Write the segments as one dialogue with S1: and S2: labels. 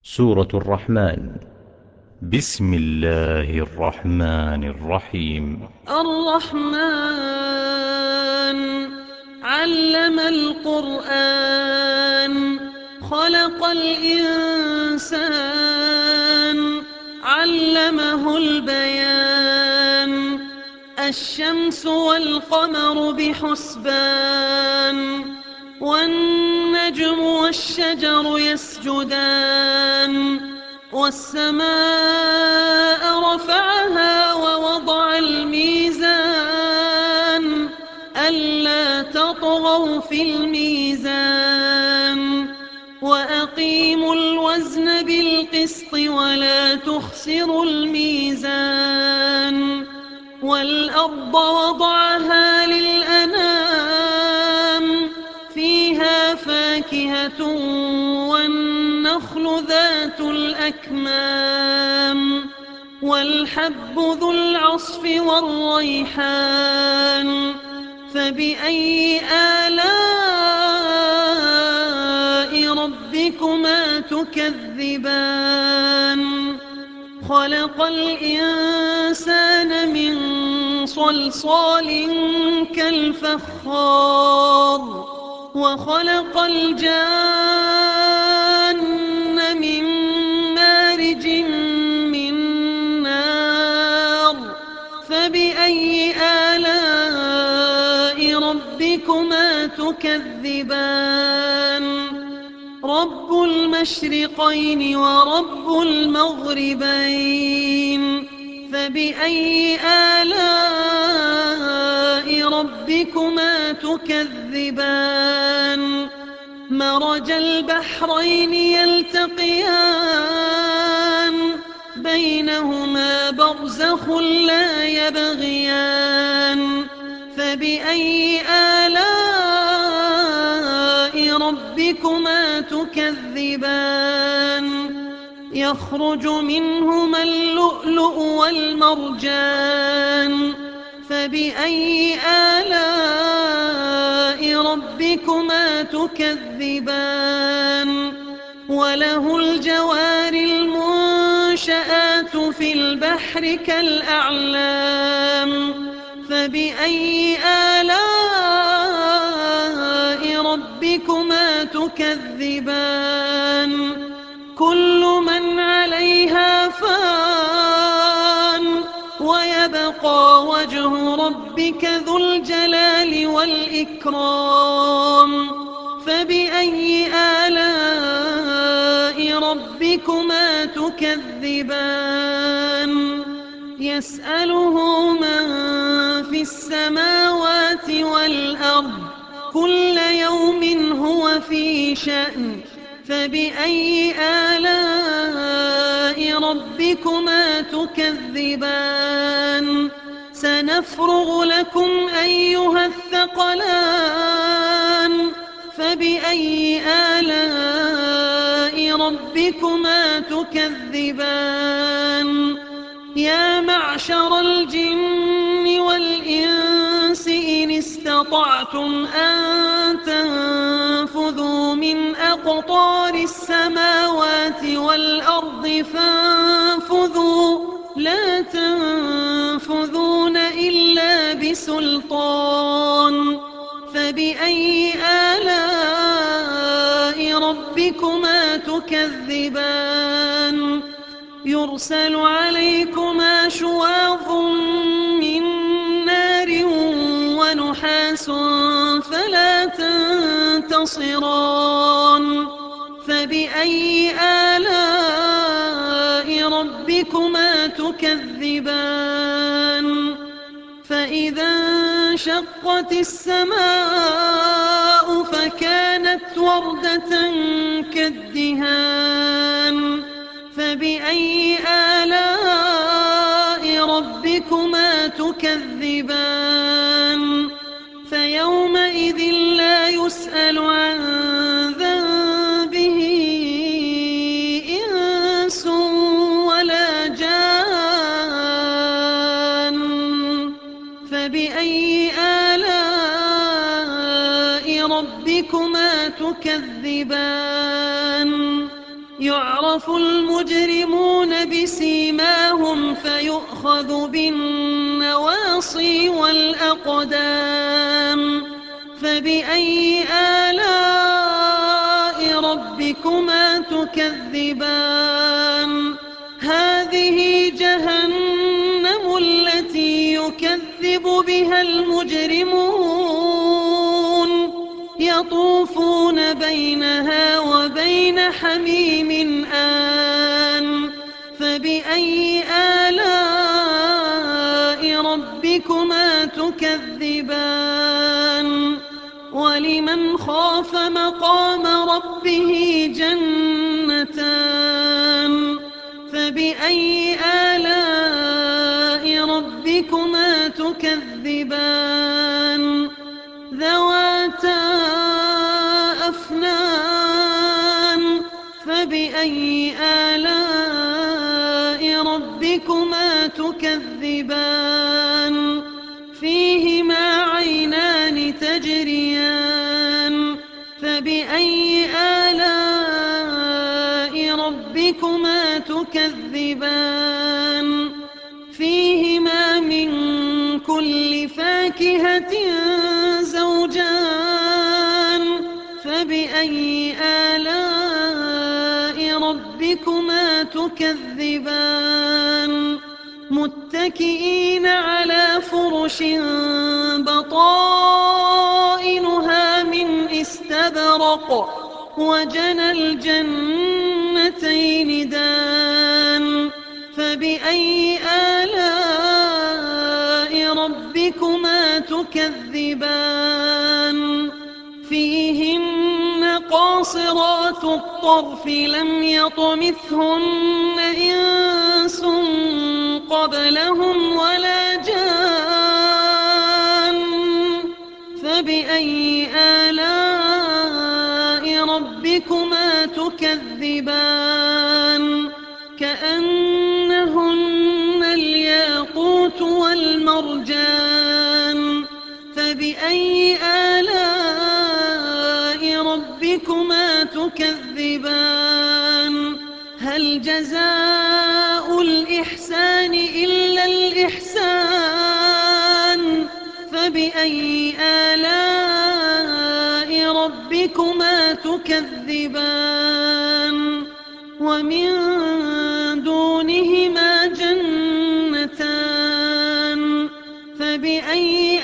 S1: سورة الرحمن. بسم الله الرحمن الرحيم.
S2: الرحمن علم القرآن خلق الإنسان علمه البيان الشمس والقمر بحسبان والنجم والشجر يسجدان والسماء رفعها ووضع الميزان ألا تطغوا في الميزان وأقيموا الوزن بالقسط ولا تخسروا الميزان والأرض وضعها للأنام فيها فاكهة والنخل ذات الأكمام والحب ذو العصف والريحان فبأي آلاء ربكما تكذبان خلق الإنسان من صلصال كالفخار وخلق الجان من مارج من نار فبأي آلاء ربكما تكذبان رب المشرقين ورب المغربين فبأي آلاء ربكما تكذبان مرج البحرين يلتقيان بينهما برزخ لا يبغيان فبأي آلاء ربكما تكذبان يخرج منهما اللؤلؤ والمرجان فبأي آلاء ربكما تكذبان وله الجوار المنشآت في البحر كالأعلام فبأي آلاء ربكما تكذبان كل من عليها فان ويبقى وجه ربك ذو الجلال والإكرام فبأي آلاء ربكما تكذبان يسأله من في السماوات والأرض كل يوم هو في شأن فبأي آلاء ربكما تكذبان سنفرغ لكم أيها الثقلان فبأي آلاء ربكما تكذبان يا معشر الجن والإنس إن استطعتم أن تنفذوا من أقطار السماوات والأرض فانفذوا لا تنفذون إلا بسلطان فبأي آلاء ربكما تكذبان يرسل عليكما شواظ من نار ونحاس فلا تنتصران فبأي آلاء ربكما تكذبان فإذا انشقت السماء فكانت وردة كالدهان فبأي آلاء ربكما تكذبان فيومئذ لا يسأل عن ذنبه إنس ولا جان فبأي آلاء ربكما تكذبان يعرف المجرمون بسيماهم فيؤخذ بالنواصي والأقدام فبأي آلاء ربكما تكذبان هذه جهنم التي يكذب بها المجرمون يطوفون بينها وبين حميم آن فبأي آلاء ربكما تكذبان ولمن خاف مقام ربه جنتان فبأي آلاء ربكما تكذبان ذواتا أفنان فبأي آلاء ربكما تكذبان فيهما عينان تجريان فبأي آلاء ربكما تكذبان فيهما من كل فاكهة زوجان فبأي آلاء ربكما تكذبان متكئين على فرش بطائنها من استبرق وجنى الجنتين دان فبأي آلاء ربكما تكذبان فيهن قاصرات الطرف لم يطمثهن إنس قبلهم ولا جان فبأي آلاء ربكما تكذبان كأنهن الياقوت والمرجان فبأي آلاء ربكما تكذبان هل جزاء الإحسان إلا الإحسان فبأي آلاء ربكما تكذبان ومن دونهما جنتان فبأي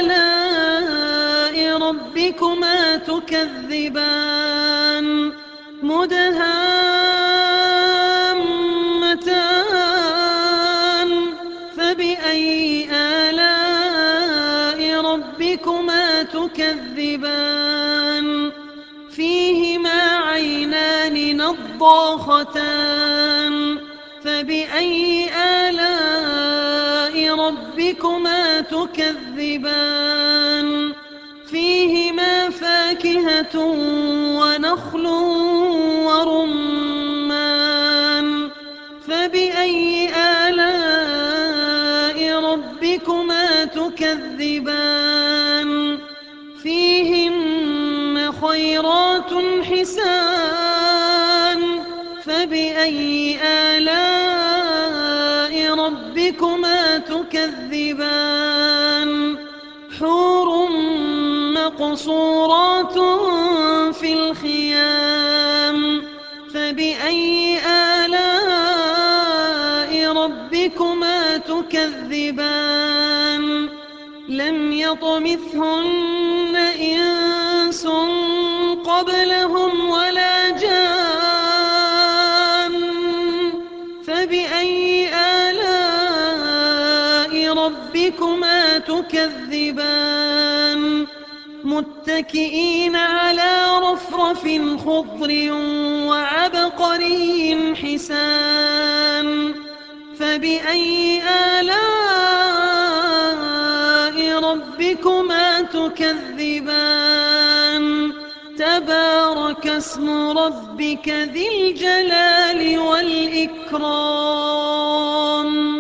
S2: آلاء ربكما تكذبان مدهامتان فبأي آلاء ربكما تكذبان فيهما عينان نضاختان فبأي آلاء ربكما تكذبان فيهما فاكهة ونخل ورمان فبأي آلاء ربكما تكذبان فيهن خيرات حسان فبأي آلاء ربكما تكذبان حور مقصورات في الخيام فبأي آلاء ربكما تكذبان لم يطمثهن إنس قبلهم ولا جان فبأي آلاء ربكما تكذبان متكئين على رفرف خضر وعبقري حسان فبأي آلاء ربكما تكذبان تبارك اسم ربك ذي الجلال والإكرام